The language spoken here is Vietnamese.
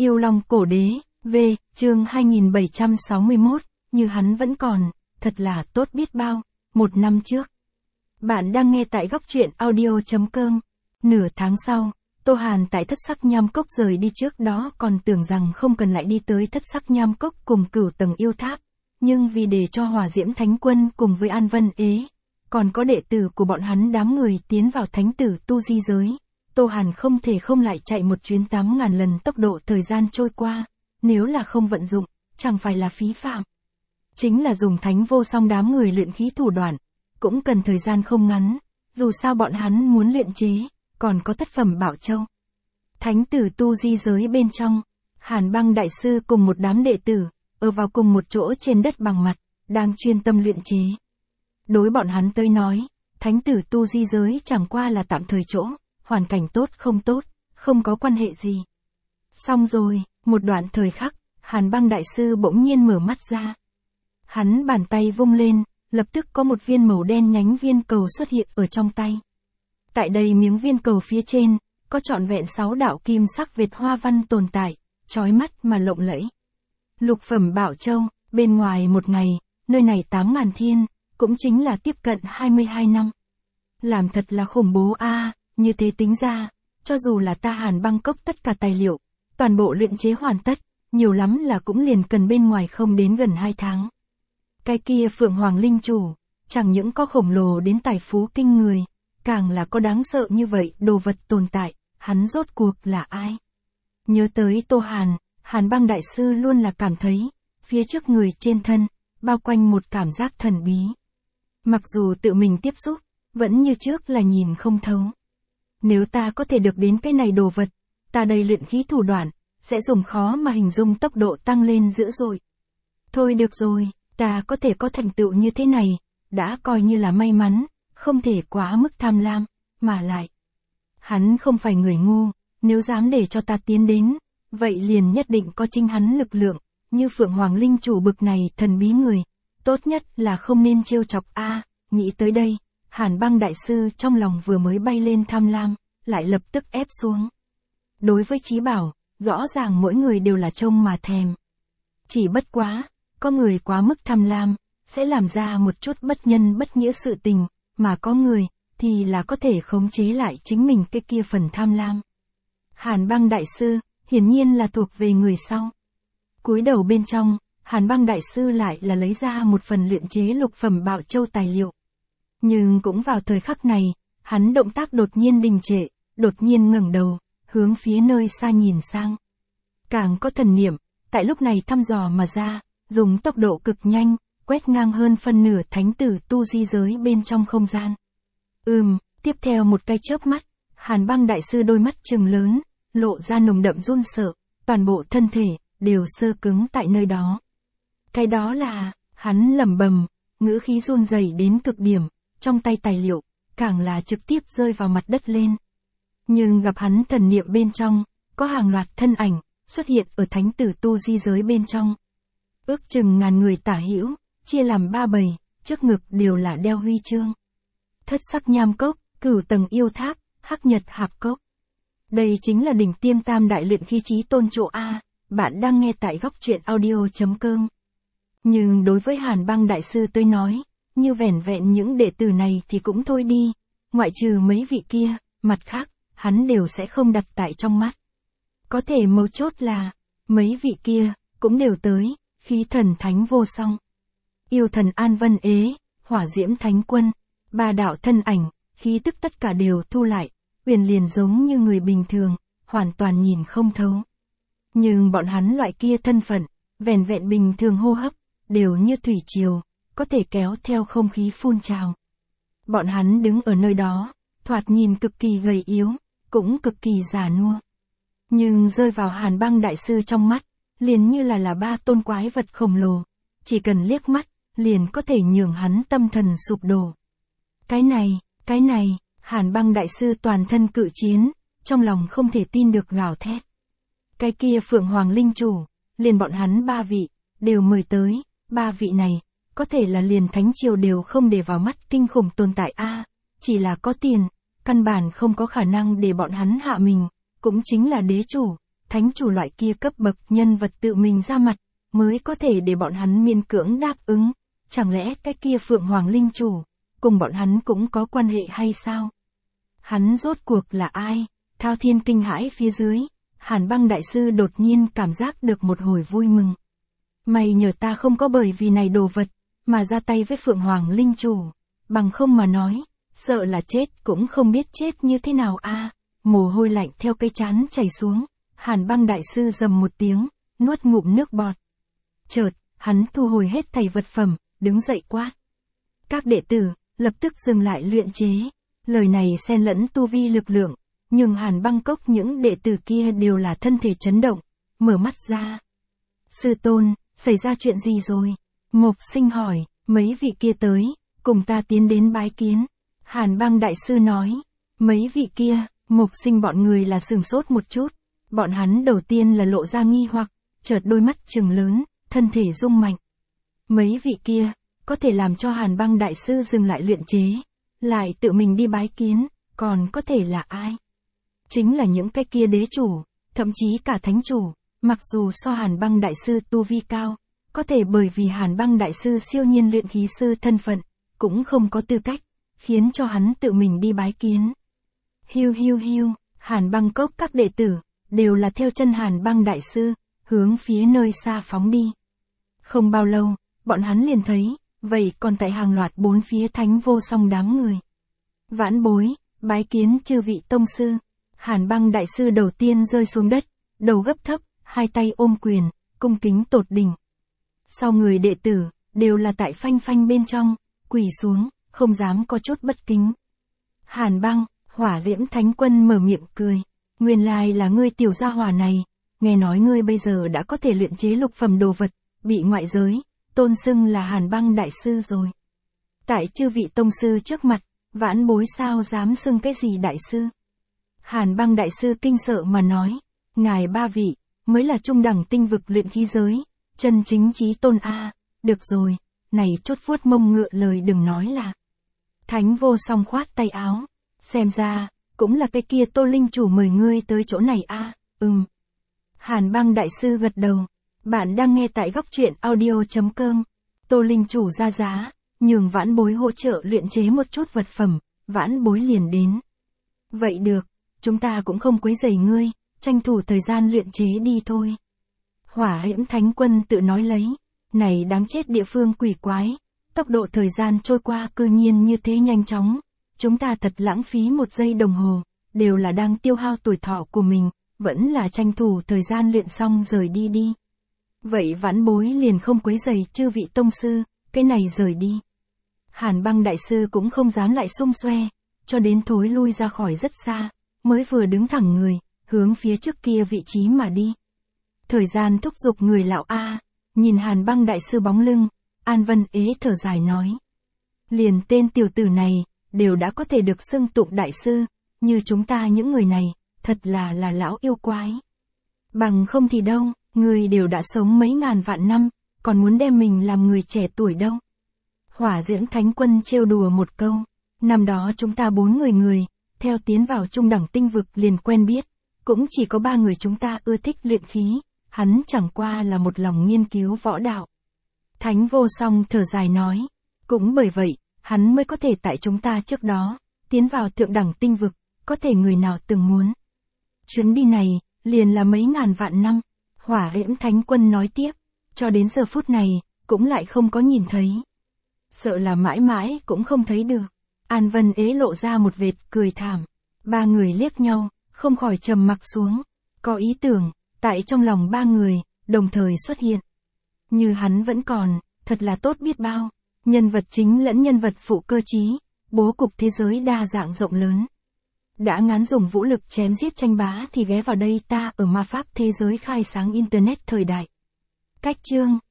Yêu Long Cổ Đế, V, chương 2761, như hắn vẫn còn, thật là tốt biết bao, 1 năm trước. Bạn đang nghe tại góc truyện audio.com. Nửa tháng sau, Tô Hàn tại Thất Sắc Nham Cốc rời đi, trước đó còn tưởng rằng không cần lại đi tới Thất Sắc Nham Cốc cùng Cửu Tầng Yêu Tháp, nhưng vì để cho Hỏa Diễm Thánh Quân cùng với An Vân Ế, còn có đệ tử của bọn hắn đám người tiến vào thánh tử tu di giới, Tô Hàn không thể không lại chạy một chuyến 8.000 lần tốc độ thời gian trôi qua, nếu là không vận dụng, chẳng phải là phí phạm. Chính là dùng thánh vô song đám người luyện khí thủ đoạn, cũng cần thời gian không ngắn, dù sao bọn hắn muốn luyện chế, còn có thất phẩm bảo châu. Thánh tử tu di giới bên trong, Hàn Băng Đại Sư cùng một đám đệ tử, ở vào cùng một chỗ trên đất bằng mặt, đang chuyên tâm luyện chế. Đối bọn hắn tới nói, thánh tử tu di giới chẳng qua là tạm thời chỗ, hoàn cảnh tốt không tốt, không có quan hệ gì. Xong rồi, một đoạn thời khắc, Hàn Băng Đại Sư bỗng nhiên mở mắt ra. Hắn bàn tay vung lên, lập tức có một viên màu đen nhánh viên cầu xuất hiện ở trong tay. Tại đây miếng viên cầu phía trên, có trọn vẹn 6 đạo kim sắc vệt hoa văn tồn tại, chói mắt mà lộng lẫy. Lục phẩm bảo châu, bên ngoài một ngày, nơi này 8.000 thiên, cũng chính là tiếp cận 22 năm. Làm thật là khủng bố a, như thế tính ra, cho dù là ta Hàn Băng Cốc tất cả tài liệu, toàn bộ luyện chế hoàn tất, nhiều lắm là cũng liền cần bên ngoài không đến gần 2 tháng. Cái kia Phượng Hoàng Linh Chủ, chẳng những có khổng lồ đến tài phú kinh người, càng là có đáng sợ như vậy đồ vật tồn tại, hắn rốt cuộc là ai? Nhớ tới Tô Hàn, Hàn Băng Đại Sư luôn là cảm thấy, phía trước người trên thân, bao quanh một cảm giác thần bí. Mặc dù tự mình tiếp xúc, vẫn như trước là nhìn không thấu. Nếu ta có thể được đến cái này đồ vật, ta đây luyện khí thủ đoạn, sẽ dùng khó mà hình dung tốc độ tăng lên dữ dội. Thôi được rồi, ta có thể có thành tựu như thế này, đã coi như là may mắn, không thể quá mức tham lam, mà lại. Hắn không phải người ngu, nếu dám để cho ta tiến đến, vậy liền nhất định có chính hắn lực lượng, như Phượng Hoàng Linh Chủ bực này thần bí người, tốt nhất là không nên trêu chọc a. Nghĩ tới đây, Hàn Băng Đại Sư trong lòng vừa mới bay lên tham lam, lại lập tức ép xuống. Đối với trí bảo, rõ ràng mỗi người đều là trông mà thèm. Chỉ bất quá, có người quá mức tham lam, sẽ làm ra một chút bất nhân bất nghĩa sự tình, mà có người, thì là có thể khống chế lại chính mình cái kia phần tham lam. Hàn Băng Đại Sư, hiển nhiên là thuộc về người sau. Cúi đầu bên trong, Hàn Băng Đại Sư lại là lấy ra một phần luyện chế lục phẩm bảo châu tài liệu. Nhưng cũng vào thời khắc này, hắn động tác đột nhiên đình trệ, đột nhiên ngẩng đầu, hướng phía nơi xa nhìn sang. Càng có thần niệm, tại lúc này thăm dò mà ra, dùng tốc độ cực nhanh, quét ngang hơn phân nửa thánh tử tu di giới bên trong không gian. Tiếp theo một cái chớp mắt, Hàn Băng Đại Sư đôi mắt trừng lớn, lộ ra nồng đậm run sợ, toàn bộ thân thể, đều sơ cứng tại nơi đó. Cái đó là, hắn lẩm bẩm, ngữ khí run rẩy đến cực điểm, trong tay tài liệu, càng là trực tiếp rơi vào mặt đất lên. Nhưng gặp hắn thần niệm bên trong, có hàng loạt thân ảnh, xuất hiện ở thánh tử tu di giới bên trong. Ước chừng ngàn người tả hữu, chia làm 3 bầy, trước ngực đều là đeo huy chương. Thất Sắc Nham Cốc, Cửu Tầng Yêu Tháp, Hắc Nhật Hạp Cốc. Đây chính là đỉnh tiêm tam đại luyện khí chí tôn chỗ A, bạn đang nghe tại góc truyện audio.com. Nhưng đối với Hàn Băng Đại Sư tôi nói, như vẻn vẹn những đệ tử này thì cũng thôi đi, ngoại trừ mấy vị kia, mặt khác, hắn đều sẽ không đặt tại trong mắt. Có thể mấu chốt là, mấy vị kia, cũng đều tới, khí thần thánh vô song. Yêu thần An Vân Ế, Hỏa Diễm Thánh Quân, 3 đạo thân ảnh, khí tức tất cả đều thu lại, huyền liền giống như người bình thường, hoàn toàn nhìn không thấu. Nhưng bọn hắn loại kia thân phận, vẻn vẹn bình thường hô hấp, đều như thủy triều, có thể kéo theo không khí phun trào. Bọn hắn đứng ở nơi đó, thoạt nhìn cực kỳ gầy yếu, cũng cực kỳ già nua. Nhưng rơi vào Hàn Băng Đại Sư trong mắt, liền như là 3 tôn quái vật khổng lồ, chỉ cần liếc mắt, liền có thể nhường hắn tâm thần sụp đổ. Cái này, Hàn Băng Đại Sư toàn thân cự chiến, trong lòng không thể tin được gào thét. Cái kia Phượng Hoàng Linh Chủ, liền bọn hắn 3 vị, đều mời tới, 3 vị này, có thể là liền thánh triều đều không để vào mắt kinh khủng tồn tại a, chỉ là có tiền, căn bản không có khả năng để bọn hắn hạ mình, cũng chính là đế chủ, thánh chủ loại kia cấp bậc nhân vật tự mình ra mặt, mới có thể để bọn hắn miễn cưỡng đáp ứng. Chẳng lẽ cái kia Phượng Hoàng Linh chủ, cùng bọn hắn cũng có quan hệ hay sao? Hắn rốt cuộc là ai? Thao Thiên kinh hãi phía dưới, Hàn Băng đại sư đột nhiên cảm giác được một hồi vui mừng. Mày nhờ ta không có bởi vì này đồ vật, mà ra tay với Phượng Hoàng Linh chủ, bằng không mà nói, sợ là chết cũng không biết chết như thế nào a. Mồ hôi lạnh theo cái trán chảy xuống, Hàn Băng đại sư rầm một tiếng, nuốt ngụm nước bọt. Chợt, hắn thu hồi hết thảy vật phẩm, đứng dậy quát. Các đệ tử, lập tức dừng lại luyện chế. Lời này xen lẫn tu vi lực lượng, nhưng Hàn Băng cốc những đệ tử kia đều là thân thể chấn động, mở mắt ra. Sư tôn, xảy ra chuyện gì rồi? Mộc Sinh hỏi, mấy vị kia tới, cùng ta tiến đến bái kiến. Hàn Băng đại sư nói, mấy vị kia, Mộc Sinh bọn người là sửng sốt một chút. Bọn hắn đầu tiên là lộ ra nghi hoặc, chợt đôi mắt trừng lớn, thân thể rung mạnh. Mấy vị kia, có thể làm cho Hàn Băng đại sư dừng lại luyện chế, lại tự mình đi bái kiến, còn có thể là ai? Chính là những cái kia đế chủ, thậm chí cả thánh chủ, mặc dù so Hàn Băng đại sư tu vi cao, có thể bởi vì Hàn Băng đại sư siêu nhiên luyện khí sư thân phận, cũng không có tư cách, khiến cho hắn tự mình đi bái kiến. Hiu hiu hiu, Hàn Băng cốc các đệ tử, đều là theo chân Hàn Băng đại sư, hướng phía nơi xa phóng đi. Không bao lâu, bọn hắn liền thấy, vậy còn tại hàng loạt bốn phía thánh vô song đám người. Vãn bối, bái kiến chư vị tông sư. Hàn Băng đại sư đầu tiên rơi xuống đất, đầu gấp thấp, hai tay ôm quyền, cung kính tột đỉnh. Sau người đệ tử, đều là tại phanh phanh bên trong, quỳ xuống, không dám có chút bất kính. Hàn Băng, Hỏa Diễm Thánh Quân mở miệng cười. Nguyên lai là ngươi tiểu gia hỏa này, nghe nói ngươi bây giờ đã có thể luyện chế lục phẩm đồ vật, bị ngoại giới tôn xưng là Hàn Băng đại sư rồi. Tại chư vị tông sư trước mặt, vãn bối sao dám xưng cái gì đại sư? Hàn Băng đại sư kinh sợ mà nói, ngài ba vị, mới là trung đẳng tinh vực luyện khí giới, chân chính chí tôn a. Được rồi, này chốt vuốt mông ngựa lời đừng nói là. Thánh vô song khoát tay áo, xem ra, cũng là cái kia Tô Linh chủ mời ngươi tới chỗ này a. Hàn Băng đại sư gật đầu. Bạn đang nghe tại góc truyện audio.com. Tô Linh chủ ra giá, nhường vãn bối hỗ trợ luyện chế một chút vật phẩm, vãn bối liền đến. Vậy được, chúng ta cũng không quấy rầy ngươi, tranh thủ thời gian luyện chế đi thôi. Hỏa Diễm Thánh Quân tự nói lấy, này đáng chết địa phương quỷ quái, tốc độ thời gian trôi qua cư nhiên như thế nhanh chóng, chúng ta thật lãng phí một giây đồng hồ, đều là đang tiêu hao tuổi thọ của mình, vẫn là tranh thủ thời gian luyện xong rời đi đi. Vậy vãn bối liền không quấy rầy chư vị tông sư, cái này rời đi. Hàn Băng đại sư cũng không dám lại xung xoe, cho đến thối lui ra khỏi rất xa, mới vừa đứng thẳng người, hướng phía trước kia vị trí mà đi. Thời gian thúc giục người lão a, nhìn Hàn Băng đại sư bóng lưng, An Vân ế thở dài nói. Liền tên tiểu tử này, đều đã có thể được xưng tụng đại sư, như chúng ta những người này, thật là lão yêu quái. Bằng không thì đâu, người đều đã sống mấy ngàn vạn năm, còn muốn đem mình làm người trẻ tuổi đâu. Hỏa Diễm Thánh Quân trêu đùa một câu, năm đó chúng ta 4 người, theo tiến vào trung đẳng tinh vực liền quen biết, cũng chỉ có 3 người chúng ta ưa thích luyện khí, hắn chẳng qua là một lòng nghiên cứu võ đạo. Thánh vô song thở dài nói, cũng bởi vậy, hắn mới có thể tại chúng ta trước đó, tiến vào thượng đẳng tinh vực, có thể người nào từng muốn. Chuyến đi này, liền là mấy ngàn vạn năm, Hỏa Diễm Thánh Quân nói tiếp, cho đến giờ phút này, cũng lại không có nhìn thấy. Sợ là mãi mãi cũng không thấy được. An Vân ế lộ ra một vệt cười thảm. 3 người liếc nhau, không khỏi trầm mặc xuống. Có ý tưởng, tại trong lòng 3 người, đồng thời xuất hiện. Như hắn vẫn còn, thật là tốt biết bao. Nhân vật chính lẫn nhân vật phụ cơ trí, bố cục thế giới đa dạng rộng lớn. Đã ngán dùng vũ lực chém giết tranh bá thì ghé vào đây ta ở ma pháp thế giới khai sáng Internet thời đại. Cách chương